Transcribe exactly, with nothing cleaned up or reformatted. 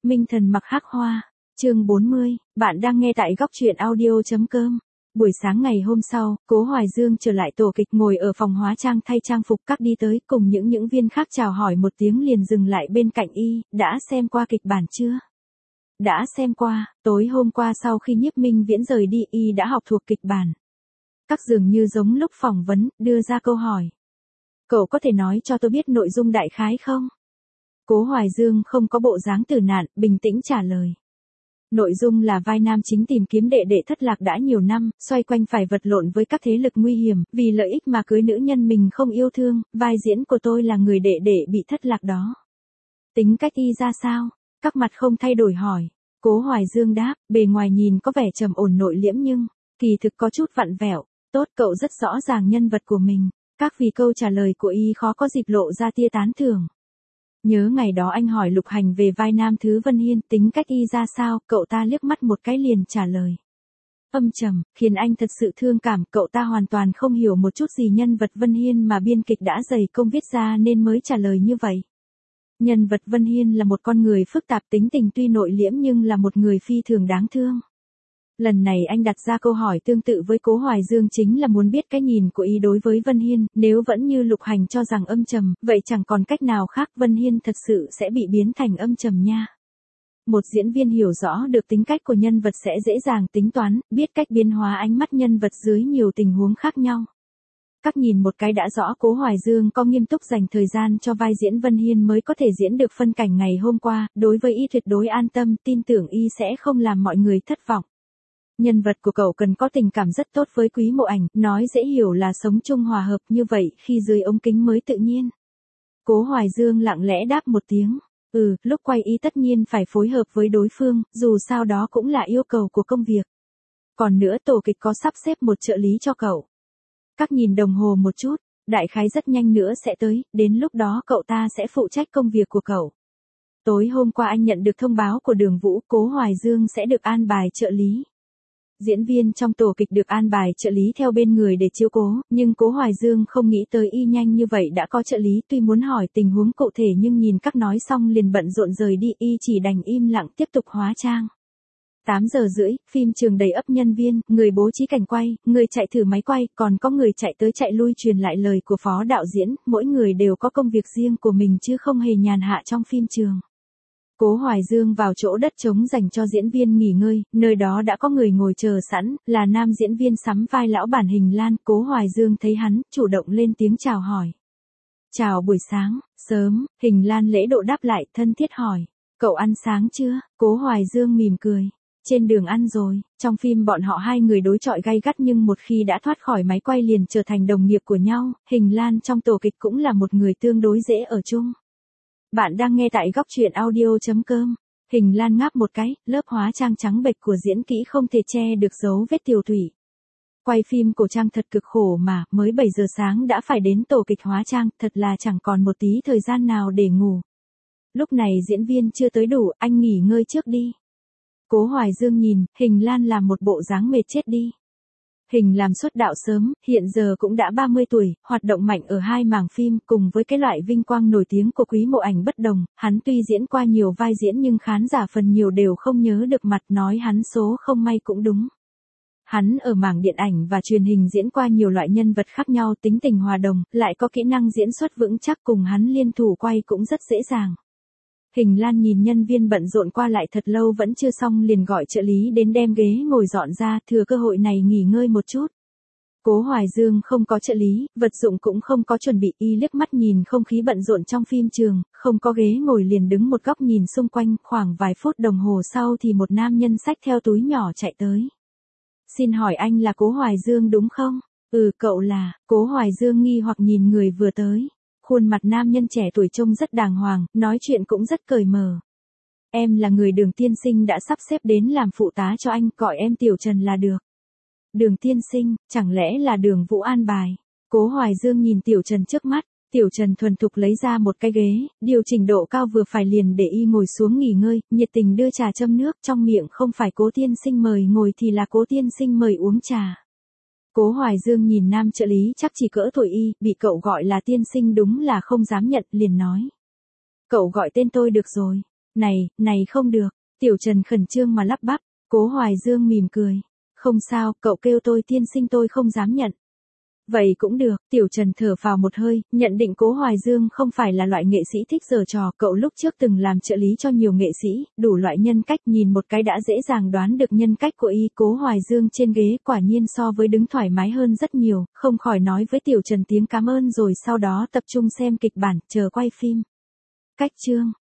Minh thần mặc hắc hoa, chương bốn mươi, bạn đang nghe tại góc truyện audio chấm com. Buổi sáng ngày hôm sau, Cố Hoài Dương trở lại tổ kịch ngồi ở phòng hóa trang thay trang phục các đi tới cùng những những viên khác chào hỏi một tiếng liền dừng lại bên cạnh y, đã xem qua kịch bản chưa? Đã xem qua, tối hôm qua sau khi Nhiếp Minh Viễn rời đi y đã học thuộc kịch bản. Các dường như giống lúc phỏng vấn, đưa ra câu hỏi. Cậu có thể nói cho tôi biết nội dung đại khái không? Cố Hoài Dương không có bộ dáng tử nạn, bình tĩnh trả lời. Nội dung là vai nam chính tìm kiếm đệ đệ thất lạc đã nhiều năm, xoay quanh phải vật lộn với các thế lực nguy hiểm, vì lợi ích mà cưới nữ nhân mình không yêu thương, vai diễn của tôi là người đệ đệ bị thất lạc đó. Tính cách y ra sao? Các mặt không thay đổi hỏi. Cố Hoài Dương đáp, bề ngoài nhìn có vẻ trầm ổn nội liễm nhưng, kỳ thực có chút vặn vẹo. Tốt, cậu rất rõ ràng nhân vật của mình. Các vì câu trả lời của y khó có dịp lộ ra tia tán thưởng. Nhớ ngày đó anh hỏi Lục Hành về vai nam thứ Vân Hiên, tính cách y ra sao, cậu ta liếc mắt một cái liền trả lời. Âm trầm, khiến anh thật sự thương cảm, cậu ta hoàn toàn không hiểu một chút gì nhân vật Vân Hiên mà biên kịch đã dày công viết ra nên mới trả lời như vậy. Nhân vật Vân Hiên là một con người phức tạp, tính tình tuy nội liễm nhưng là một người phi thường đáng thương. Lần này anh đặt ra câu hỏi tương tự với Cố Hoài Dương chính là muốn biết cái nhìn của y đối với Vân Hiên, nếu vẫn như Lục Hành cho rằng âm trầm, vậy chẳng còn cách nào khác, Vân Hiên thật sự sẽ bị biến thành âm trầm nha. Một diễn viên hiểu rõ được tính cách của nhân vật sẽ dễ dàng tính toán, biết cách biến hóa ánh mắt nhân vật dưới nhiều tình huống khác nhau. Các nhìn một cái đã rõ Cố Hoài Dương có nghiêm túc dành thời gian cho vai diễn Vân Hiên mới có thể diễn được phân cảnh ngày hôm qua, đối với y tuyệt đối an tâm, tin tưởng y sẽ không làm mọi người thất vọng. Nhân vật của cậu cần có tình cảm rất tốt với Quý Mộ Ảnh, nói dễ hiểu là sống chung hòa hợp như vậy khi dưới ống kính mới tự nhiên. Cố Hoài Dương lặng lẽ đáp một tiếng, ừ, lúc quay y tất nhiên phải phối hợp với đối phương, dù sao đó cũng là yêu cầu của công việc. Còn nữa tổ kịch có sắp xếp một trợ lý cho cậu. Các nhìn đồng hồ một chút, đại khái rất nhanh nữa sẽ tới, đến lúc đó cậu ta sẽ phụ trách công việc của cậu. Tối hôm qua anh nhận được thông báo của Đường Vũ, Cố Hoài Dương sẽ được an bài trợ lý. Diễn viên trong tổ kịch được an bài trợ lý theo bên người để chiếu cố, nhưng Cố Hoài Dương không nghĩ tới y nhanh như vậy đã có trợ lý, tuy muốn hỏi tình huống cụ thể nhưng nhìn các nói xong liền bận rộn rời đi, y chỉ đành im lặng tiếp tục hóa trang. tám giờ rưỡi, phim trường đầy ắp nhân viên, người bố trí cảnh quay, người chạy thử máy quay, còn có người chạy tới chạy lui truyền lại lời của phó đạo diễn, mỗi người đều có công việc riêng của mình chứ không hề nhàn hạ trong phim trường. Cố Hoài Dương vào chỗ đất trống dành cho diễn viên nghỉ ngơi, nơi đó đã có người ngồi chờ sẵn, là nam diễn viên sắm vai lão bản Hình Lan. Cố Hoài Dương thấy hắn, chủ động lên tiếng chào hỏi. Chào buổi sáng, sớm, Hình Lan lễ độ đáp lại, thân thiết hỏi. Cậu ăn sáng chưa? Cố Hoài Dương mỉm cười. Trên đường ăn rồi. Trong phim bọn họ hai người đối chọi gay gắt nhưng một khi đã thoát khỏi máy quay liền trở thành đồng nghiệp của nhau, Hình Lan trong tổ kịch cũng là một người tương đối dễ ở chung. Bạn đang nghe tại góc truyện audio chấm com. Hình Lan ngáp một cái, lớp hóa trang trắng bệch của diễn kỹ không thể che được dấu vết tiều tụy. Quay phim cổ trang thật cực khổ mà, mới bảy giờ sáng đã phải đến tổ kịch hóa trang, thật là chẳng còn một tí thời gian nào để ngủ. Lúc này diễn viên chưa tới đủ, anh nghỉ ngơi trước đi. Cố Hoài Dương nhìn, Hình Lan làm một bộ dáng mệt chết đi. Hình làm xuất đạo sớm, hiện giờ cũng đã ba mươi tuổi, hoạt động mạnh ở hai mảng phim, cùng với cái loại vinh quang nổi tiếng của Quý Mộ Ảnh bất đồng, hắn tuy diễn qua nhiều vai diễn nhưng khán giả phần nhiều đều không nhớ được mặt, nói hắn số không may cũng đúng. Hắn ở mảng điện ảnh và truyền hình diễn qua nhiều loại nhân vật khác nhau, tính tình hòa đồng, lại có kỹ năng diễn xuất vững chắc, cùng hắn liên thủ quay cũng rất dễ dàng. Hình Lan nhìn nhân viên bận rộn qua lại thật lâu vẫn chưa xong liền gọi trợ lý đến đem ghế ngồi dọn ra, thừa cơ hội này nghỉ ngơi một chút. Cố Hoài Dương không có trợ lý, vật dụng cũng không có chuẩn bị, y liếc mắt nhìn không khí bận rộn trong phim trường, không có ghế ngồi liền đứng một góc nhìn xung quanh, khoảng vài phút đồng hồ sau thì một nam nhân xách theo túi nhỏ chạy tới. Xin hỏi anh là Cố Hoài Dương đúng không? Ừ, cậu là. Cố Hoài Dương nghi hoặc nhìn người vừa tới. Khuôn mặt nam nhân trẻ tuổi trông rất đàng hoàng, nói chuyện cũng rất cởi mở. Em là người Đường tiên sinh đã sắp xếp đến làm phụ tá cho anh, gọi em Tiểu Trần là được. Đường tiên sinh, chẳng lẽ là Đường Vũ an bài? Cố Hoài Dương nhìn Tiểu Trần trước mắt, Tiểu Trần thuần thục lấy ra một cái ghế, điều chỉnh độ cao vừa phải liền để y ngồi xuống nghỉ ngơi, nhiệt tình đưa trà châm nước, trong miệng không phải Cố tiên sinh mời ngồi thì là Cố tiên sinh mời uống trà. Cố Hoài Dương nhìn nam trợ lý chắc chỉ cỡ tuổi y, bị cậu gọi là tiên sinh đúng là không dám nhận, liền nói. Cậu gọi tên tôi được rồi. Này, này không được, Tiểu Trần khẩn trương mà lắp bắp, Cố Hoài Dương mỉm cười. Không sao, cậu kêu tôi tiên sinh tôi không dám nhận. Vậy cũng được, Tiểu Trần thở phào một hơi, nhận định Cố Hoài Dương không phải là loại nghệ sĩ thích giở trò, cậu lúc trước từng làm trợ lý cho nhiều nghệ sĩ, đủ loại nhân cách, nhìn một cái đã dễ dàng đoán được nhân cách của y. Cố Hoài Dương trên ghế quả nhiên so với đứng thoải mái hơn rất nhiều, không khỏi nói với Tiểu Trần tiếng cảm ơn rồi sau đó tập trung xem kịch bản, chờ quay phim. Cách chương